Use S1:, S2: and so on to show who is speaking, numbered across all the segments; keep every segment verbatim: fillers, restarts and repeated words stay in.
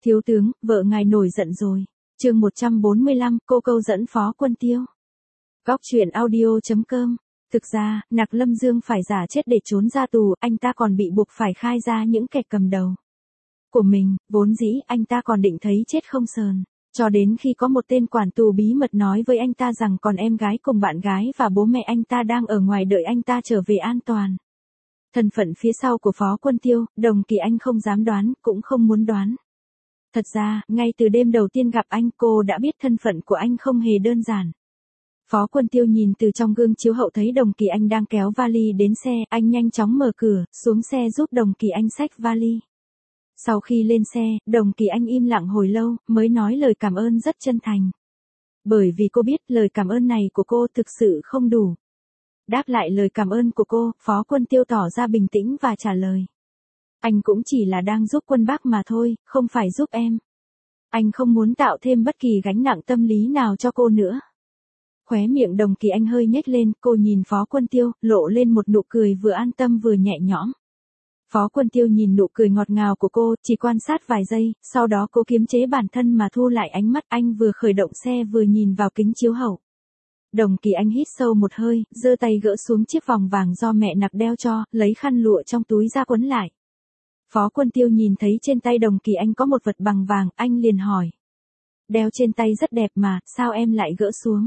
S1: Thiếu tướng, vợ ngài nổi giận rồi. Chương một trăm bốn mươi lăm, cô câu dẫn Phó Quân Tiêu. Góc truyện audio chấm com. Thực ra, Nặc Lâm Dương phải giả chết để trốn ra tù, anh ta còn bị buộc phải khai ra những kẻ cầm đầu của mình, vốn dĩ anh ta còn định thấy chết không sờn. Cho đến khi có một tên quản tù bí mật nói với anh ta rằng còn em gái cùng bạn gái và bố mẹ anh ta đang ở ngoài đợi anh ta trở về an toàn. Thân phận phía sau của Phó Quân Tiêu, Đồng Kỳ Anh không dám đoán, cũng không muốn đoán. Thật ra, ngay từ đêm đầu tiên gặp anh, cô đã biết thân phận của anh không hề đơn giản. Phó Quân Tiêu nhìn từ trong gương chiếu hậu thấy Đồng Kỳ Anh đang kéo vali đến xe, anh nhanh chóng mở cửa, xuống xe giúp Đồng Kỳ Anh xách vali. Sau khi lên xe, Đồng Kỳ Anh im lặng hồi lâu, mới nói lời cảm ơn rất chân thành. Bởi vì cô biết lời cảm ơn này của cô thực sự không đủ. Đáp lại lời cảm ơn của cô, Phó Quân Tiêu tỏ ra bình tĩnh và trả lời. Anh cũng chỉ là đang giúp Quân Bác mà thôi, không phải giúp em. Anh không muốn tạo thêm bất kỳ gánh nặng tâm lý nào cho cô nữa. Khóe miệng Đồng Kỳ Anh hơi nhếch lên, cô nhìn Phó Quân Tiêu, lộ lên một nụ cười vừa an tâm vừa nhẹ nhõm. Phó Quân Tiêu nhìn nụ cười ngọt ngào của cô, chỉ quan sát vài giây, sau đó cô kiềm chế bản thân mà thu lại ánh mắt. Anh vừa khởi động xe vừa nhìn vào kính chiếu hậu. Đồng Kỳ Anh hít sâu một hơi, giơ tay gỡ xuống chiếc vòng vàng do mẹ Nặc đeo cho, lấy khăn lụa trong túi ra quấn lại. Phó Quân Tiêu nhìn thấy trên tay Đồng Kỳ Anh có một vật bằng vàng, anh liền hỏi. Đeo trên tay rất đẹp mà, sao em lại gỡ xuống?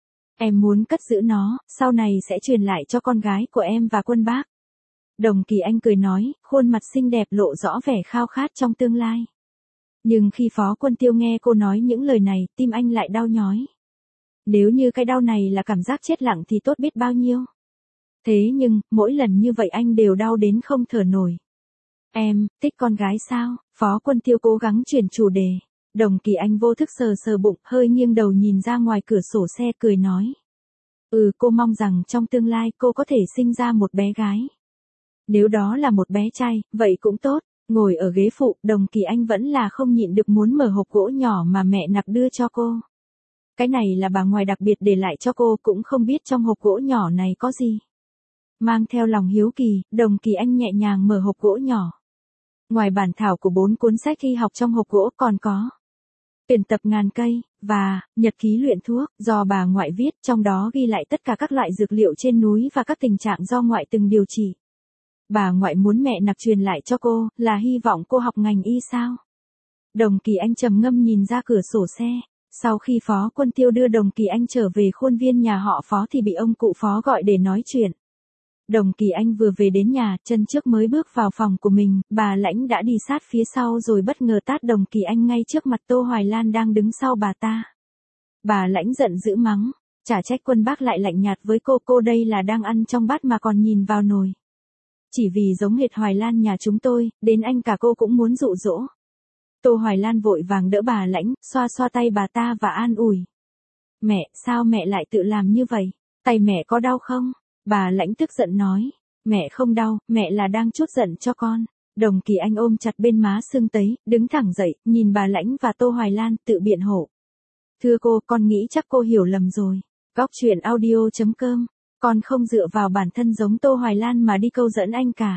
S1: Em muốn cất giữ nó, sau này sẽ truyền lại cho con gái của em và Quân Bác. Đồng Kỳ Anh cười nói, khuôn mặt xinh đẹp lộ rõ vẻ khao khát trong tương lai. Nhưng khi Phó Quân Tiêu nghe cô nói những lời này, tim anh lại đau nhói. Nếu như cái đau này là cảm giác chết lặng thì tốt biết bao nhiêu. Thế nhưng, mỗi lần như vậy anh đều đau đến không thở nổi. Em, thích con gái sao? Phó Quân Tiêu cố gắng chuyển chủ đề. Đồng Kỳ Anh vô thức sờ sờ bụng, hơi nghiêng đầu nhìn ra ngoài cửa sổ xe cười nói. Ừ, cô mong rằng trong tương lai cô có thể sinh ra một bé gái. Nếu đó là một bé trai, vậy cũng tốt. Ngồi ở ghế phụ, Đồng Kỳ Anh vẫn là không nhịn được muốn mở hộp gỗ nhỏ mà mẹ Nặc đưa cho cô. Cái này là bà ngoại đặc biệt để lại cho cô, cũng không biết trong hộp gỗ nhỏ này có gì. Mang theo lòng hiếu kỳ, Đồng Kỳ Anh nhẹ nhàng mở hộp gỗ nhỏ. Ngoài bản thảo của bốn cuốn sách y học trong hộp gỗ còn có tuyển tập ngàn cây, và nhật ký luyện thuốc, do bà ngoại viết, trong đó ghi lại tất cả các loại dược liệu trên núi và các tình trạng do ngoại từng điều trị. Bà ngoại muốn mẹ Nặc truyền lại cho cô, là hy vọng cô học ngành y sao? Đồng Kỳ Anh trầm ngâm nhìn ra cửa sổ xe. Sau khi Phó Quân Tiêu đưa Đồng Kỳ Anh trở về khuôn viên nhà họ Phó thì bị ông cụ Phó gọi để nói chuyện. Đồng Kỳ Anh vừa về đến nhà, chân trước mới bước vào phòng của mình, bà Lãnh đã đi sát phía sau rồi bất ngờ tát Đồng Kỳ Anh ngay trước mặt Tô Hoài Lan đang đứng sau bà ta. Bà Lãnh giận dữ mắng, chả trách Quân Bác lại lạnh nhạt với cô, cô đây là đang ăn trong bát mà còn nhìn vào nồi. Chỉ vì giống hệt Hoài Lan nhà chúng tôi, đến anh cả cô cũng muốn dụ dỗ. Tô Hoài Lan vội vàng đỡ bà Lãnh, xoa xoa tay bà ta và an ủi. Mẹ, sao mẹ lại tự làm như vậy? Tay mẹ có đau không? Bà Lãnh tức giận nói. Mẹ không đau, mẹ là đang trút giận cho con. Đồng Kỳ Anh ôm chặt bên má sưng tấy, đứng thẳng dậy, nhìn bà Lãnh và Tô Hoài Lan tự biện hộ. Thưa cô, con nghĩ chắc cô hiểu lầm rồi. Góc truyện audio chấm com. Con không dựa vào bản thân giống Tô Hoài Lan mà đi câu dẫn anh cả.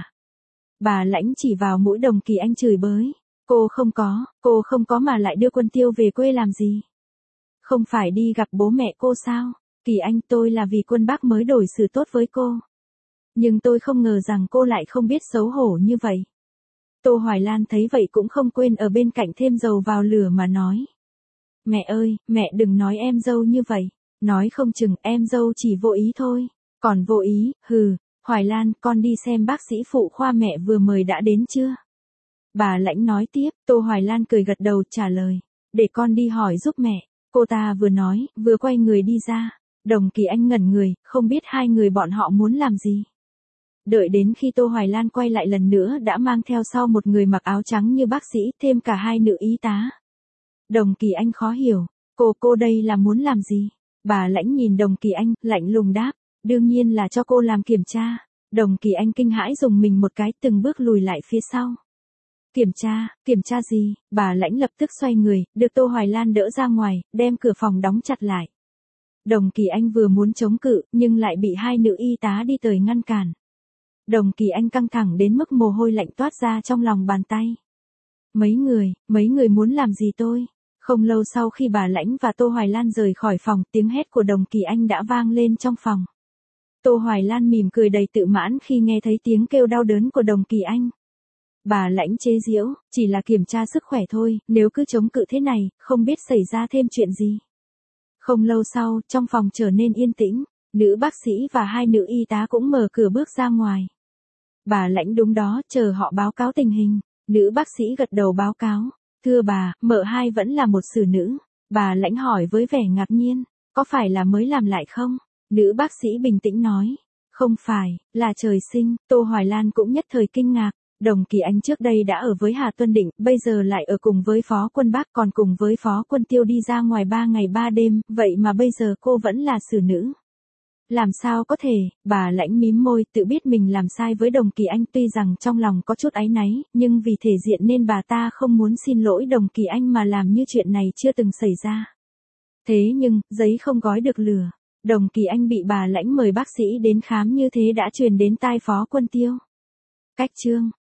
S1: Bà Lãnh chỉ vào mũi Đồng Kỳ Anh chửi bới. Cô không có, cô không có mà lại đưa Quân Tiêu về quê làm gì? Không phải đi gặp bố mẹ cô sao? Kỳ Anh, tôi là vì Quân Bác mới đổi xử tốt với cô. Nhưng tôi không ngờ rằng cô lại không biết xấu hổ như vậy. Tô Hoài Lan thấy vậy cũng không quên ở bên cạnh thêm dầu vào lửa mà nói. Mẹ ơi, mẹ đừng nói em dâu như vậy. Nói không chừng em dâu chỉ vô ý thôi. Còn vô ý, hừ. Hoài Lan, con đi xem bác sĩ phụ khoa mẹ vừa mời đã đến chưa? Bà Lãnh nói tiếp. Tô Hoài Lan cười gật đầu trả lời. Để con đi hỏi giúp mẹ. Cô ta vừa nói, vừa quay người đi ra. Đồng Kỳ Anh ngẩn người, không biết hai người bọn họ muốn làm gì. Đợi đến khi Tô Hoài Lan quay lại lần nữa đã mang theo sau một người mặc áo trắng như bác sĩ, thêm cả hai nữ y tá. Đồng Kỳ Anh khó hiểu. Cô, cô đây là muốn làm gì? Bà Lãnh nhìn Đồng Kỳ Anh, lạnh lùng đáp. Đương nhiên là cho cô làm kiểm tra. Đồng Kỳ Anh kinh hãi dùng mình một cái, từng bước lùi lại phía sau. Kiểm tra, kiểm tra gì? Bà Lãnh lập tức xoay người, được Tô Hoài Lan đỡ ra ngoài, đem cửa phòng đóng chặt lại. Đồng Kỳ Anh vừa muốn chống cự, nhưng lại bị hai nữ y tá đi tới ngăn cản. Đồng Kỳ Anh căng thẳng đến mức mồ hôi lạnh toát ra trong lòng bàn tay. Mấy người, mấy người muốn làm gì tôi? Không lâu sau khi bà Lãnh và Tô Hoài Lan rời khỏi phòng, tiếng hét của Đồng Kỳ Anh đã vang lên trong phòng. Tô Hoài Lan mỉm cười đầy tự mãn khi nghe thấy tiếng kêu đau đớn của Đồng Kỳ Anh. Bà Lãnh chế giễu, chỉ là kiểm tra sức khỏe thôi, nếu cứ chống cự thế này, không biết xảy ra thêm chuyện gì. Không lâu sau, trong phòng trở nên yên tĩnh, nữ bác sĩ và hai nữ y tá cũng mở cửa bước ra ngoài. Bà Lãnh đúng đó, chờ họ báo cáo tình hình. Nữ bác sĩ gật đầu báo cáo. Thưa bà, mợ hai vẫn là một xử nữ. Bà Lãnh hỏi với vẻ ngạc nhiên, có phải là mới làm lại không? Nữ bác sĩ bình tĩnh nói, không phải, là trời sinh. Tô Hoài Lan cũng nhất thời kinh ngạc. Đồng Kỳ Anh trước đây đã ở với Hà Tuân Định, bây giờ lại ở cùng với Phó Quân Bác, còn cùng với Phó Quân Tiêu đi ra ngoài ba ngày ba đêm, vậy mà bây giờ cô vẫn là xử nữ. Làm sao có thể? Bà Lãnh mím môi, tự biết mình làm sai với Đồng Kỳ Anh, tuy rằng trong lòng có chút áy náy, nhưng vì thể diện nên bà ta không muốn xin lỗi Đồng Kỳ Anh mà làm như chuyện này chưa từng xảy ra. Thế nhưng, giấy không gói được lửa. Đồng Kỳ Anh bị bà Lãnh mời bác sĩ đến khám như thế đã truyền đến tai Phó Quân Tiêu. Cách chương